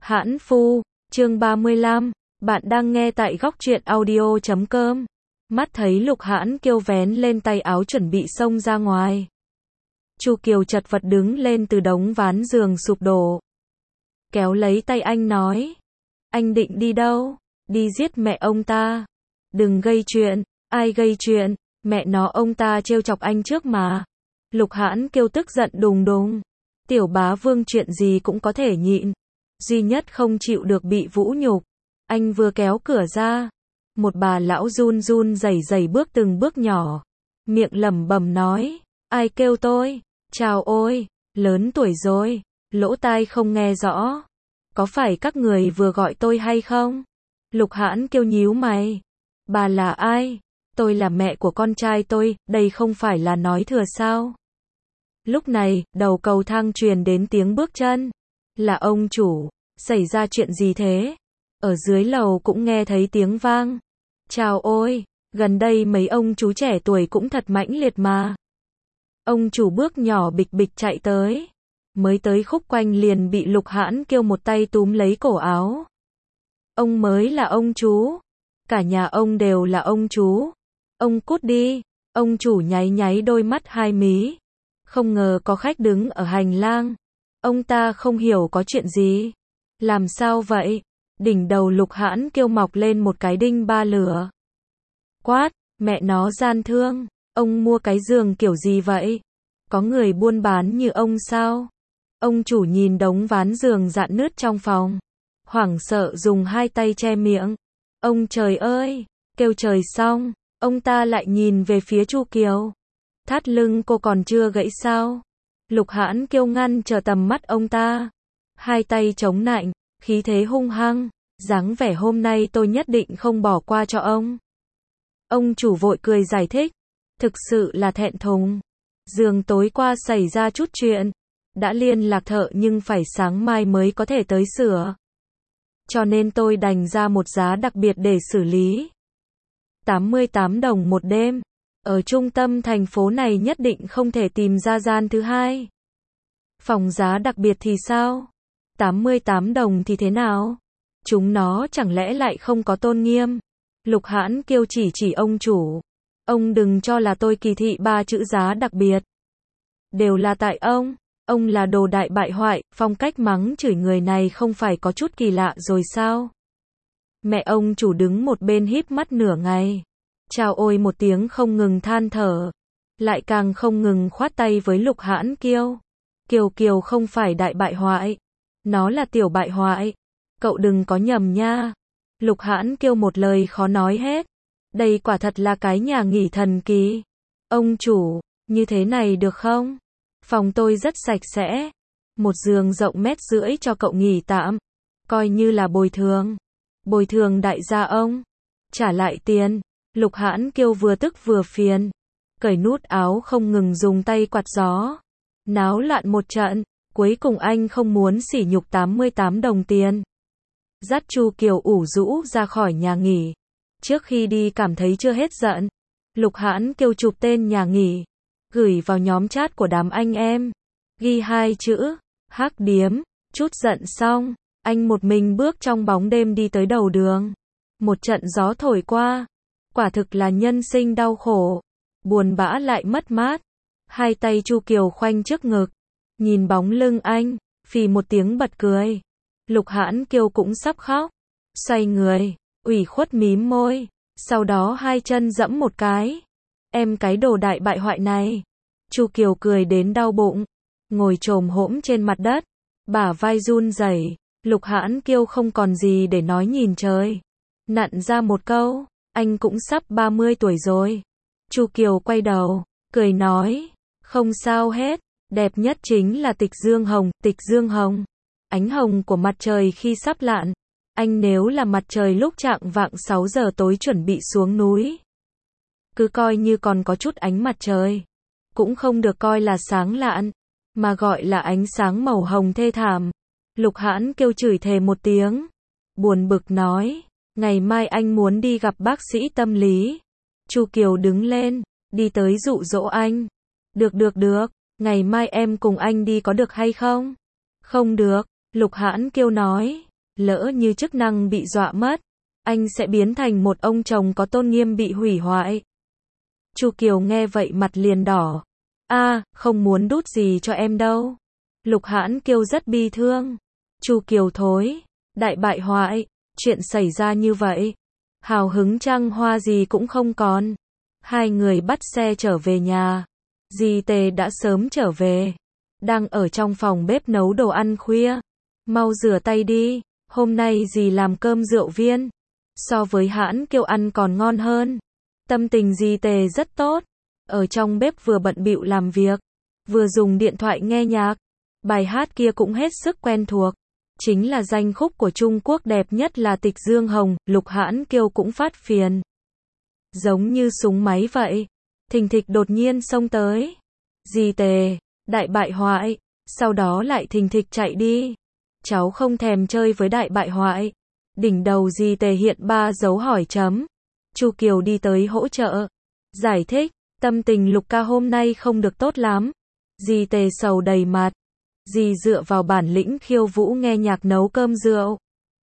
Hãn Phu, chương 35, bạn đang nghe tại góc truyện audio.com. Mắt thấy Lục Hãn Kiêu vén lên tay áo chuẩn bị xông ra ngoài. Chu Kiều chật vật đứng lên từ đống ván giường sụp đổ. Kéo lấy tay anh nói. Anh định đi đâu? Đi giết mẹ ông ta. Đừng gây chuyện. Ai gây chuyện? Mẹ nó, ông ta trêu chọc anh trước mà. Lục Hãn Kiêu tức giận đùng đùng. Tiểu bá vương chuyện gì cũng có thể nhịn. Duy nhất không chịu được bị vũ nhục. Anh vừa kéo cửa ra. Một bà lão run run rẩy rẩy bước từng bước nhỏ. Miệng lẩm bẩm nói. Ai kêu tôi? Chào ôi, lớn tuổi rồi, lỗ tai không nghe rõ. Có phải các người vừa gọi tôi hay không? Lục Hãn Kiêu nhíu mày. Bà là ai? Tôi là mẹ của con trai tôi, đây không phải là nói thừa sao? Lúc này, đầu cầu thang truyền đến tiếng bước chân. Là ông chủ, xảy ra chuyện gì thế? Ở dưới lầu cũng nghe thấy tiếng vang. Chào ôi, gần đây mấy ông chú trẻ tuổi cũng thật mãnh liệt mà. Ông chủ bước nhỏ bịch bịch chạy tới. Mới tới khúc quanh liền bị Lục Hãn Kiêu một tay túm lấy cổ áo. Ông mới là ông chú. Cả nhà ông đều là ông chú. Ông cút đi. Ông chủ nháy nháy đôi mắt hai mí. Không ngờ có khách đứng ở hành lang. Ông ta không hiểu có chuyện gì. Làm sao vậy? Đỉnh đầu Lục Hãn Kiêu mọc lên một cái đinh ba lửa. Quát, mẹ nó gian thương. Ông mua cái giường kiểu gì vậy? Có người buôn bán như ông sao? Ông chủ nhìn đống ván giường rạn nứt trong phòng. Hoảng sợ dùng hai tay che miệng. Ông trời ơi! Kêu trời xong, ông ta lại nhìn về phía Chu Kiều. Thắt lưng cô còn chưa gãy sao? Lục Hãn Kiêu ngăn trở tầm mắt ông ta. Hai tay chống nạnh, khí thế hung hăng. Dáng vẻ hôm nay tôi nhất định không bỏ qua cho ông. Ông chủ vội cười giải thích. Thực sự là thẹn thùng. Giường tối qua xảy ra chút chuyện. Đã liên lạc thợ nhưng phải sáng mai mới có thể tới sửa. Cho nên tôi đành ra một giá đặc biệt để xử lý. 88 đồng một đêm. Ở trung tâm thành phố này nhất định không thể tìm ra gian thứ hai. Phòng giá đặc biệt thì sao? 88 đồng thì thế nào? Chúng nó chẳng lẽ lại không có tôn nghiêm? Lục Hãn Kiêu chỉ ông chủ. Ông đừng cho là tôi kỳ thị ba chữ giá đặc biệt. Đều là tại ông. Ông là đồ đại bại hoại, phong cách mắng chửi người này không phải có chút kỳ lạ rồi sao? Mẹ ông chủ đứng một bên híp mắt nửa ngày. Chào ôi một tiếng không ngừng than thở. Lại càng không ngừng khoát tay với Lục Hãn Kiêu. Kiều không phải đại bại hoại. Nó là tiểu bại hoại. Cậu đừng có nhầm nha. Lục Hãn Kiêu một lời khó nói hết. Đây quả thật là cái nhà nghỉ thần kỳ. Ông chủ, như thế này được không? Phòng tôi rất sạch sẽ. Một giường rộng 1,5 mét cho cậu nghỉ tạm. Coi như là bồi thường. Bồi thường đại gia ông. Trả lại tiền. Lục Hãn Kiêu vừa tức vừa phiền. Cởi nút áo không ngừng dùng tay quạt gió. Náo loạn một trận. Cuối cùng anh không muốn sỉ nhục 88 đồng tiền. Dắt Chu Kiều ủ rũ ra khỏi nhà nghỉ. Trước khi đi cảm thấy chưa hết giận. Lục Hãn Kiêu chụp tên nhà nghỉ. Gửi vào nhóm chat của đám anh em. Ghi 2 chữ. Hắc điếm. Chút giận xong. Anh một mình bước trong bóng đêm đi tới đầu đường. Một trận gió thổi qua. Quả thực là nhân sinh đau khổ. Buồn bã lại mất mát. Hai tay Chu Kiều khoanh trước ngực. Nhìn bóng lưng anh. Phì một tiếng bật cười. Lục Hãn Kiêu cũng sắp khóc. Xoay người. Ủy khuất mím môi. Sau đó hai chân dẫm một cái. Em cái đồ đại bại hoại này. Chu Kiều cười đến đau bụng. Ngồi chồm hổm trên mặt đất. Bả vai run rẩy. Lục Hãn Kiêu không còn gì để nói nhìn trời. Nặn ra một câu. Anh cũng sắp 30 tuổi rồi. Chu Kiều quay đầu. Cười nói. Không sao hết. Đẹp nhất chính là tịch dương hồng. Tịch dương hồng. Ánh hồng của mặt trời khi sắp lặn. Anh nếu là mặt trời lúc chạng vạng 6 giờ tối chuẩn bị xuống núi. Cứ coi như còn có chút ánh mặt trời. Cũng không được coi là sáng lạn. Mà gọi là ánh sáng màu hồng thê thảm. Lục Hãn Kiêu chửi thề một tiếng. Buồn bực nói. Ngày mai anh muốn đi gặp bác sĩ tâm lý. Chu Kiều đứng lên. Đi tới dụ dỗ anh. Được. Ngày mai em cùng anh đi có được hay không? Không được. Lục Hãn Kiêu nói. Lỡ như chức năng bị dọa mất, anh sẽ biến thành một ông chồng có tôn nghiêm bị hủy hoại. Chu Kiều nghe vậy mặt liền đỏ. Không muốn đút gì cho em đâu. Lục Hãn Kiêu rất bi thương. Chu Kiều thối, đại bại hoại, chuyện xảy ra như vậy. Hào hứng trăng hoa gì cũng không còn. Hai người bắt xe trở về nhà. Dì Tề đã sớm trở về. Đang ở trong phòng bếp nấu đồ ăn khuya. Mau rửa tay đi, hôm nay dì làm cơm rượu viên. So với Hãn Kiêu ăn còn ngon hơn. Tâm tình dì Tề rất tốt. Ở trong bếp vừa bận bịu làm việc, vừa dùng điện thoại nghe nhạc. Bài hát kia cũng hết sức quen thuộc. Chính là danh khúc của Trung Quốc đẹp nhất là Tịch Dương Hồng. Lục Hãn Kiêu cũng phát phiền. Giống như súng máy vậy. Thình thịch đột nhiên xông tới. Dì Tề, đại bại hoại. Sau đó lại thình thịch chạy đi. Cháu không thèm chơi với đại bại hoại. Đỉnh đầu dì Tề hiện 3 dấu hỏi chấm. Chu Kiều đi tới hỗ trợ. Giải thích, tâm tình Lục ca hôm nay không được tốt lắm. Dì Tề sầu đầy mặt. Dì dựa vào bản lĩnh khiêu vũ nghe nhạc nấu cơm rượu.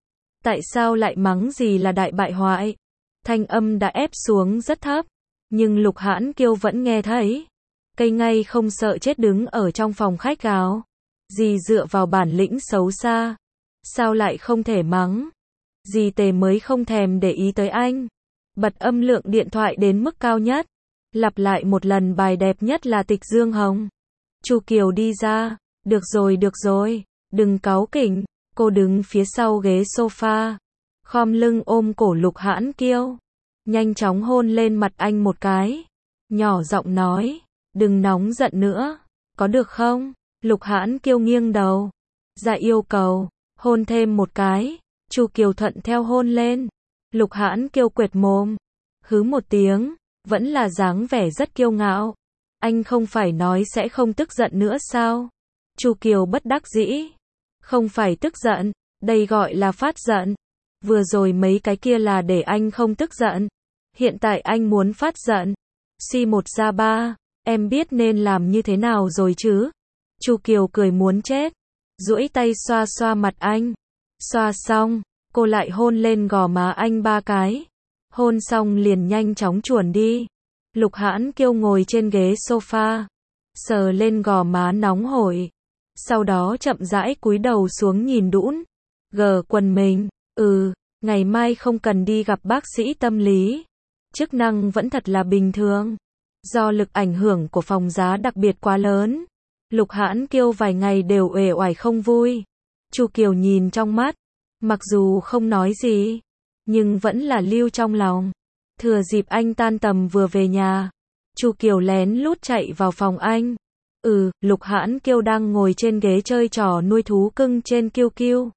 Tại sao lại mắng dì là đại bại hoại? Thanh âm đã ép xuống rất thấp. Nhưng Lục Hãn Kiêu vẫn nghe thấy. Cây ngay không sợ chết đứng ở trong phòng khách gào. Dì dựa vào bản lĩnh xấu xa. Sao lại không thể mắng? Dì Tề mới không thèm để ý tới anh. Bật âm lượng điện thoại đến mức cao nhất. Lặp lại một lần bài đẹp nhất là Tịch Dương Hồng. Chu Kiều đi ra. Được rồi, đừng cáu kỉnh. Cô đứng phía sau ghế sofa. Khom lưng ôm cổ Lục Hãn Kiêu. Nhanh chóng hôn lên mặt anh một cái. Nhỏ giọng nói. Đừng nóng giận nữa. Có được không? Lục Hãn Kiêu nghiêng đầu. Dạ yêu cầu. Hôn thêm một cái. Chu Kiều thuận theo hôn lên. Lục Hãn Kiêu quệt mồm. Hứ một tiếng. Vẫn là dáng vẻ rất kiêu ngạo. Anh không phải nói sẽ không tức giận nữa sao? Chu Kiều bất đắc dĩ. Không phải tức giận. Đây gọi là phát giận. Vừa rồi mấy cái kia là để anh không tức giận. Hiện tại anh muốn phát giận. Suy một ra ba. Em biết nên làm như thế nào rồi chứ? Chu Kiều cười muốn chết. Duỗi tay xoa xoa mặt anh. Xoa xong, cô lại hôn lên gò má anh 3 cái. Hôn xong liền nhanh chóng chuồn đi. Lục Hãn Kiêu ngồi trên ghế sofa. Sờ lên gò má nóng hổi. Sau đó chậm rãi cúi đầu xuống nhìn đũn. Gờ quần mình. Ngày mai không cần đi gặp bác sĩ tâm lý. Chức năng vẫn thật là bình thường. Do lực ảnh hưởng của phòng giá đặc biệt quá lớn. Lục Hãn Kiêu vài ngày đều uể oải không vui. Chu Kiều nhìn trong mắt. Mặc dù không nói gì. Nhưng vẫn là lưu trong lòng. Thừa dịp anh tan tầm vừa về nhà. Chu Kiều lén lút chạy vào phòng anh. Lục Hãn Kiêu đang ngồi trên ghế chơi trò nuôi thú cưng trên QQ.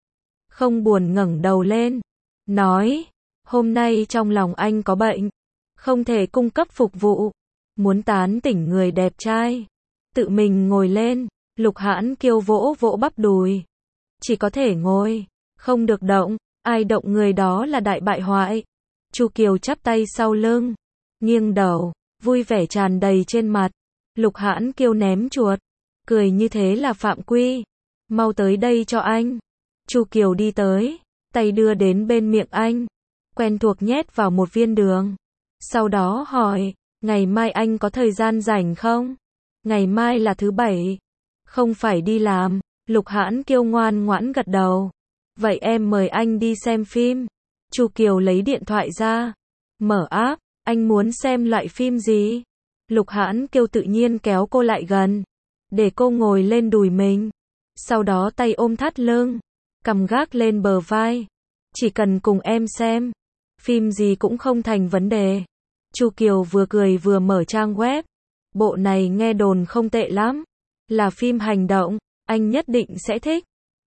Không buồn ngẩng đầu lên. Nói. Hôm nay trong lòng anh có bệnh. Không thể cung cấp phục vụ. Muốn tán tỉnh người đẹp trai. Tự mình ngồi lên. Lục Hãn Kiêu vỗ vỗ bắp đùi. Chỉ có thể ngồi. Không được động. Ai động người đó là đại bại hoại. Chu Kiều chắp tay sau lưng. Nghiêng đầu. Vui vẻ tràn đầy trên mặt. Lục Hãn Kiêu ném chuột. Cười như thế là phạm quy. Mau tới đây cho anh. Chu Kiều đi tới. Tay đưa đến bên miệng anh. Quen thuộc nhét vào một viên đường. Sau đó hỏi. Ngày mai anh có thời gian rảnh không? Ngày mai là thứ Bảy. Không phải đi làm. Lục Hãn Kiêu ngoan ngoãn gật đầu. Vậy em mời anh đi xem phim. Chu Kiều lấy điện thoại ra. Mở app. Anh muốn xem loại phim gì? Lục Hãn Kiêu tự nhiên kéo cô lại gần. Để cô ngồi lên đùi mình. Sau đó tay ôm thắt lưng. Cằm gác lên bờ vai. Chỉ cần cùng em xem. Phim gì cũng không thành vấn đề. Chu Kiều vừa cười vừa mở trang web. Bộ này nghe đồn không tệ lắm. Là phim hành động. Anh nhất định sẽ thích.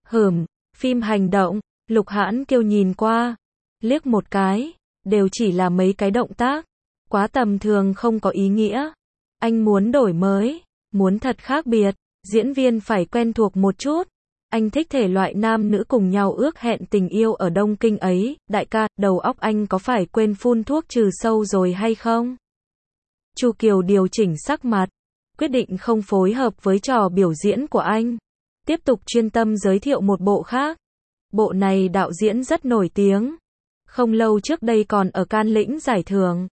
Phim hành động. Lục Hãn Kiêu nhìn qua. Liếc một cái. Đều chỉ là mấy cái động tác. Quá tầm thường không có ý nghĩa. Anh muốn đổi mới. Muốn thật khác biệt. Diễn viên phải quen thuộc một chút. Anh thích thể loại nam nữ cùng nhau ước hẹn tình yêu ở Đông Kinh ấy. Đại ca, đầu óc anh có phải quên phun thuốc trừ sâu rồi hay không? Chu Kiều điều chỉnh sắc mặt. Quyết định không phối hợp với trò biểu diễn của anh. Tiếp tục chuyên tâm giới thiệu một bộ khác. Bộ này đạo diễn rất nổi tiếng. Không lâu trước đây còn ở Can lĩnh giải thưởng.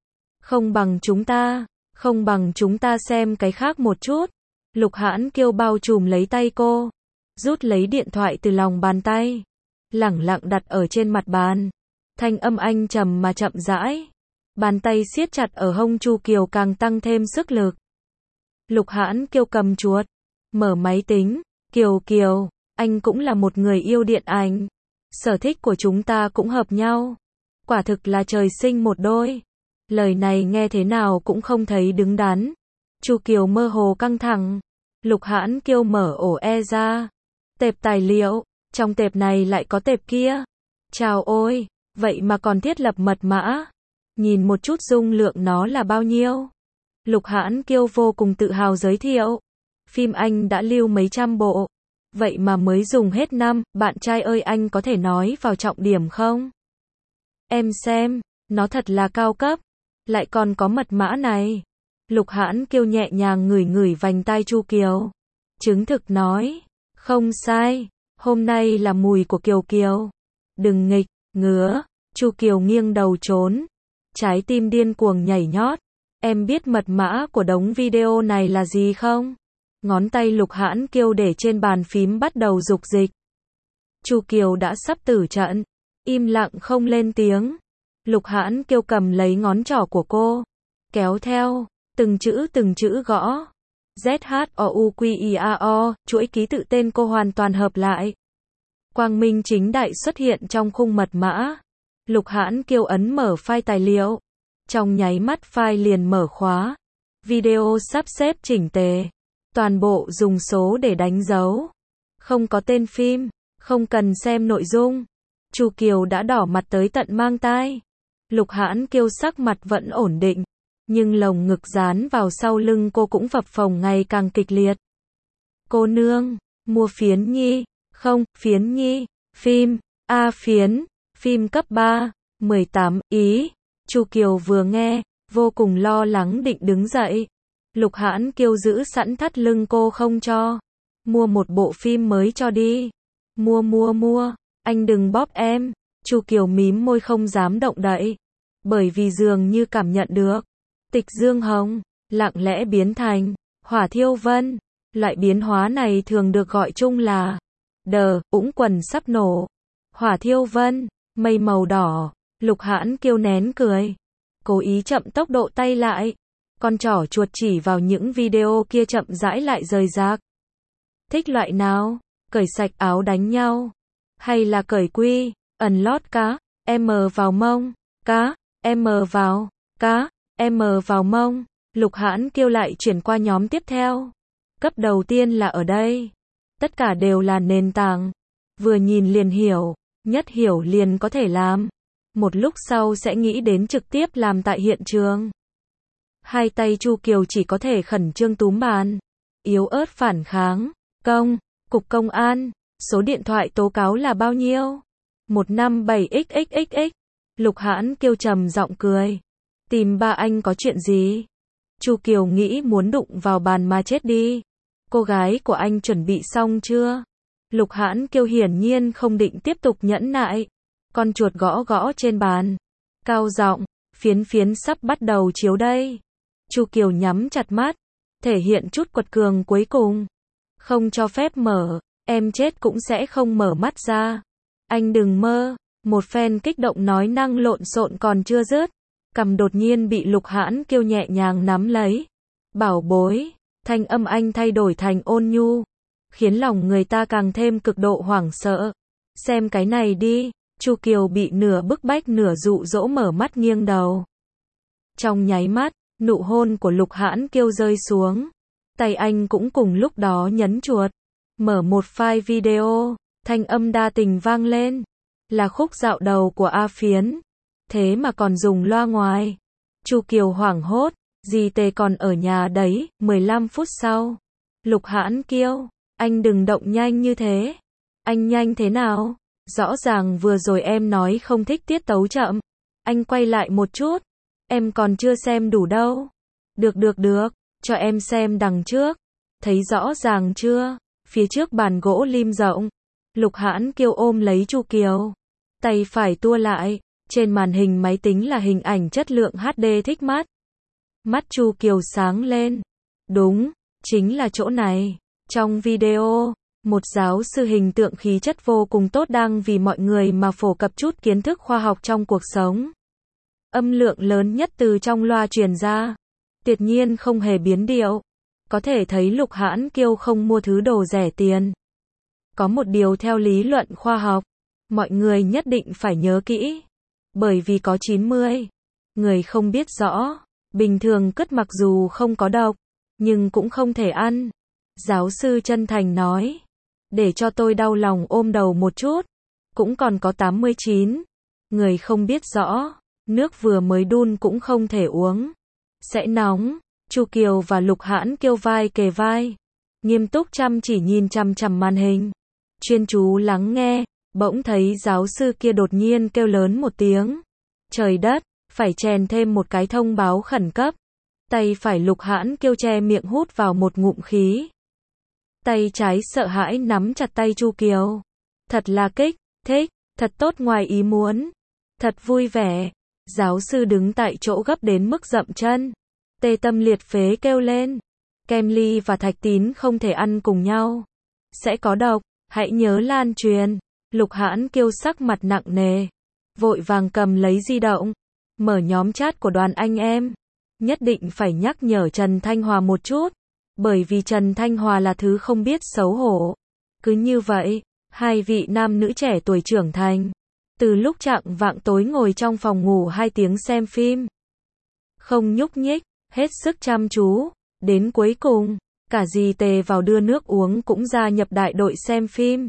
Không bằng chúng ta xem cái khác một chút. Lục Hãn Kiêu bao trùm lấy tay cô, rút lấy điện thoại từ lòng bàn tay, lẳng lặng đặt ở trên mặt bàn. Thanh âm anh trầm mà chậm rãi. Bàn tay siết chặt ở hông Chu Kiều càng tăng thêm sức lực. Lục Hãn Kiêu cầm chuột, mở máy tính. Kiều, anh cũng là một người yêu điện ảnh. Sở thích của chúng ta cũng hợp nhau. Quả thực là trời sinh một đôi. Lời này nghe thế nào cũng không thấy đứng đắn. Chu Kiều mơ hồ căng thẳng. Lục Hãn Kiêu mở ổ ra. Tệp tài liệu. Trong tệp này lại có tệp kia. Chào ôi, vậy mà còn thiết lập mật mã. Nhìn một chút dung lượng nó là bao nhiêu. Lục Hãn Kiêu vô cùng tự hào giới thiệu. Phim anh đã lưu mấy trăm bộ. Vậy mà mới dùng hết năm. Bạn trai ơi, anh có thể nói vào trọng điểm không? Em xem, nó thật là cao cấp. Lại còn có mật mã này. Lục Hãn Kiêu nhẹ nhàng ngửi vành tai Chu Kiều. Chứng thực nói. Không sai. Hôm nay là mùi của Kiều. Đừng nghịch, ngứa. Chu Kiều nghiêng đầu trốn. Trái tim điên cuồng nhảy nhót. Em biết mật mã của đống video này là gì không? Ngón tay Lục Hãn Kiêu để trên bàn phím bắt đầu dục dịch. Chu Kiều đã sắp tử trận. Im lặng không lên tiếng. Lục Hãn Kiêu cầm lấy ngón trỏ của cô. Kéo theo. Từng chữ gõ. ZHOUQIAO, chuỗi ký tự tên cô hoàn toàn hợp lại. Quang minh chính đại xuất hiện trong khung mật mã. Lục Hãn Kiêu ấn mở file tài liệu. Trong nháy mắt file liền mở khóa. Video sắp xếp chỉnh tề. Toàn bộ dùng số để đánh dấu. Không có tên phim. Không cần xem nội dung. Chu Kiều đã đỏ mặt tới tận mang tai. Lục Hãn Kiêu sắc mặt vẫn ổn định. Nhưng lồng ngực dán vào sau lưng cô cũng phập phồng ngày càng kịch liệt. Cô nương, mua phiến nhi. Không, phiến nhi. Phim. Phiến. Phim cấp 3. 18. Ý. Chu Kiều vừa nghe, vô cùng lo lắng định đứng dậy. Lục Hãn Kiêu giữ sẵn thắt lưng cô không cho. Mua một bộ phim mới cho đi. Mua. Anh đừng bóp em. Chu Kiều mím môi không dám động đậy. Bởi vì dường như cảm nhận được. Tịch Dương Hồng, lặng lẽ biến thành Hỏa Thiêu Vân. Loại biến hóa này thường được gọi chung là ũng quần sắp nổ. Hỏa Thiêu Vân, mây màu đỏ. Lục Hãn Kiêu nén cười. Cố ý chậm tốc độ tay lại. Con trỏ chuột chỉ vào những video kia chậm rãi lại rời rạc. Thích loại nào? Cởi sạch áo đánh nhau. Hay là cởi quy, unlock cá, M vào mông, cá, M vào, cá, M vào mông. Lục Hãn Kiêu lại chuyển qua nhóm tiếp theo. Cấp đầu tiên là ở đây. Tất cả đều là nền tảng. Vừa nhìn liền hiểu, nhất hiểu liền có thể làm. Một lúc sau sẽ nghĩ đến trực tiếp làm tại hiện trường. Hai tay Chu Kiều chỉ có thể khẩn trương túm bàn. Yếu ớt phản kháng. Cục công an. Số điện thoại tố cáo là bao nhiêu? 157XXXX. Lục Hãn Kiêu trầm giọng cười. Tìm ba anh có chuyện gì? Chu Kiều nghĩ muốn đụng vào bàn mà chết đi. Cô gái của anh chuẩn bị xong chưa? Lục Hãn Kiêu hiển nhiên không định tiếp tục nhẫn nại. Con chuột gõ trên bàn. Cao giọng, phiến sắp bắt đầu chiếu đây. Chu Kiều nhắm chặt mắt, thể hiện chút quật cường cuối cùng. Không cho phép mở, em chết cũng sẽ không mở mắt ra. Anh đừng mơ. Một phen kích động nói năng lộn xộn còn chưa dứt. Cằm đột nhiên bị Lục Hãn Kiêu nhẹ nhàng nắm lấy. Bảo bối, thanh âm anh thay đổi thành ôn nhu, khiến lòng người ta càng thêm cực độ hoảng sợ. Xem cái này đi. Chu Kiều bị nửa bức bách nửa dụ dỗ mở mắt nghiêng đầu. Trong nháy mắt, nụ hôn của Lục Hãn Kiêu rơi xuống. Tay anh cũng cùng lúc đó nhấn chuột. Mở một file video, thanh âm đa tình vang lên. Là khúc dạo đầu của A Phiến. Thế mà còn dùng loa ngoài. Chu Kiều hoảng hốt, dì Tề còn ở nhà đấy. 15 phút sau. Lục Hãn Kiêu, anh đừng động nhanh như thế. Anh nhanh thế nào? Rõ ràng vừa rồi em nói không thích tiết tấu chậm. Anh quay lại một chút. Em còn chưa xem đủ đâu. Được, cho em xem đằng trước. Thấy rõ ràng chưa? Phía trước bàn gỗ lim rộng. Lục Hãn Kiêu ôm lấy Chu Kiều. Tay phải tua lại. Trên màn hình máy tính là hình ảnh chất lượng HD thích mắt. Mắt Chu Kiều sáng lên. Đúng, chính là chỗ này. Trong video, một giáo sư hình tượng khí chất vô cùng tốt đang vì mọi người mà phổ cập chút kiến thức khoa học trong cuộc sống. Âm lượng lớn nhất từ trong loa truyền ra. Tuyệt nhiên không hề biến điệu. Có thể thấy Lục Hãn Kiêu không mua thứ đồ rẻ tiền. Có một điều theo lý luận khoa học, mọi người nhất định phải nhớ kỹ. Bởi vì có 90 người không biết rõ, bình thường cất mặc dù không có độc, nhưng cũng không thể ăn. Giáo sư chân thành nói, để cho tôi đau lòng ôm đầu một chút. Cũng còn có 89 người không biết rõ, nước vừa mới đun cũng không thể uống. Sẽ nóng. Chu Kiều và Lục Hãn Kiêu vai kề vai, nghiêm túc chăm chỉ nhìn chằm chằm màn hình, chuyên chú lắng nghe. Bỗng thấy giáo sư kia đột nhiên kêu lớn một tiếng. Trời đất, phải chèn thêm một cái thông báo khẩn cấp. Tay phải Lục Hãn Kiêu che miệng hút vào một ngụm khí. Tay trái sợ hãi nắm chặt tay Chu Kiều. Thật là kích thích, thật tốt ngoài ý muốn. Thật vui vẻ. Giáo sư đứng tại chỗ gấp đến mức dậm chân. Tê tâm liệt phế kêu lên. Kem ly và thạch tín không thể ăn cùng nhau. Sẽ có độc, hãy nhớ lan truyền. Lục Hãn Kiêu sắc mặt nặng nề. Vội vàng cầm lấy di động. Mở nhóm chat của đoàn anh em. Nhất định phải nhắc nhở Trần Thanh Hòa một chút. Bởi vì Trần Thanh Hòa là thứ không biết xấu hổ. Cứ như vậy, hai vị nam nữ trẻ tuổi trưởng thành. Từ lúc chạng vạng tối ngồi trong phòng ngủ 2 tiếng xem phim. Không nhúc nhích, hết sức chăm chú. Đến cuối cùng, cả dì Tề vào đưa nước uống cũng gia nhập đại đội xem phim.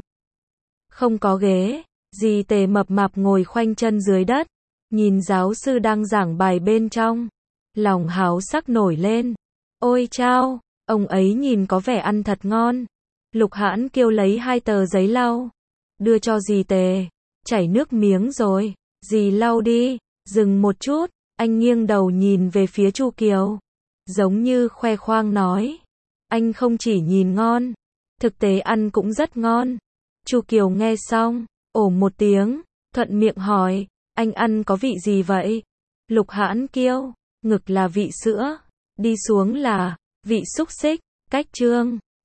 Không có ghế, dì Tề mập mạp ngồi khoanh chân dưới đất. Nhìn giáo sư đang giảng bài bên trong. Lòng háo sắc nổi lên. Ôi chao, ông ấy nhìn có vẻ ăn thật ngon. Lục Hãn Kiêu lấy 2 tờ giấy lau. Đưa cho dì Tề. Chảy nước miếng rồi. Dì lau đi. Dừng một chút. Anh nghiêng đầu nhìn về phía Chu Kiều. Giống như khoe khoang nói. Anh không chỉ nhìn ngon. Thực tế ăn cũng rất ngon. Chu Kiều nghe xong. Ồ một tiếng. Thuận miệng hỏi. Anh ăn có vị gì vậy? Lục Hãn Kiêu. Ngực là vị sữa. Đi xuống là vị xúc xích. Cách chương.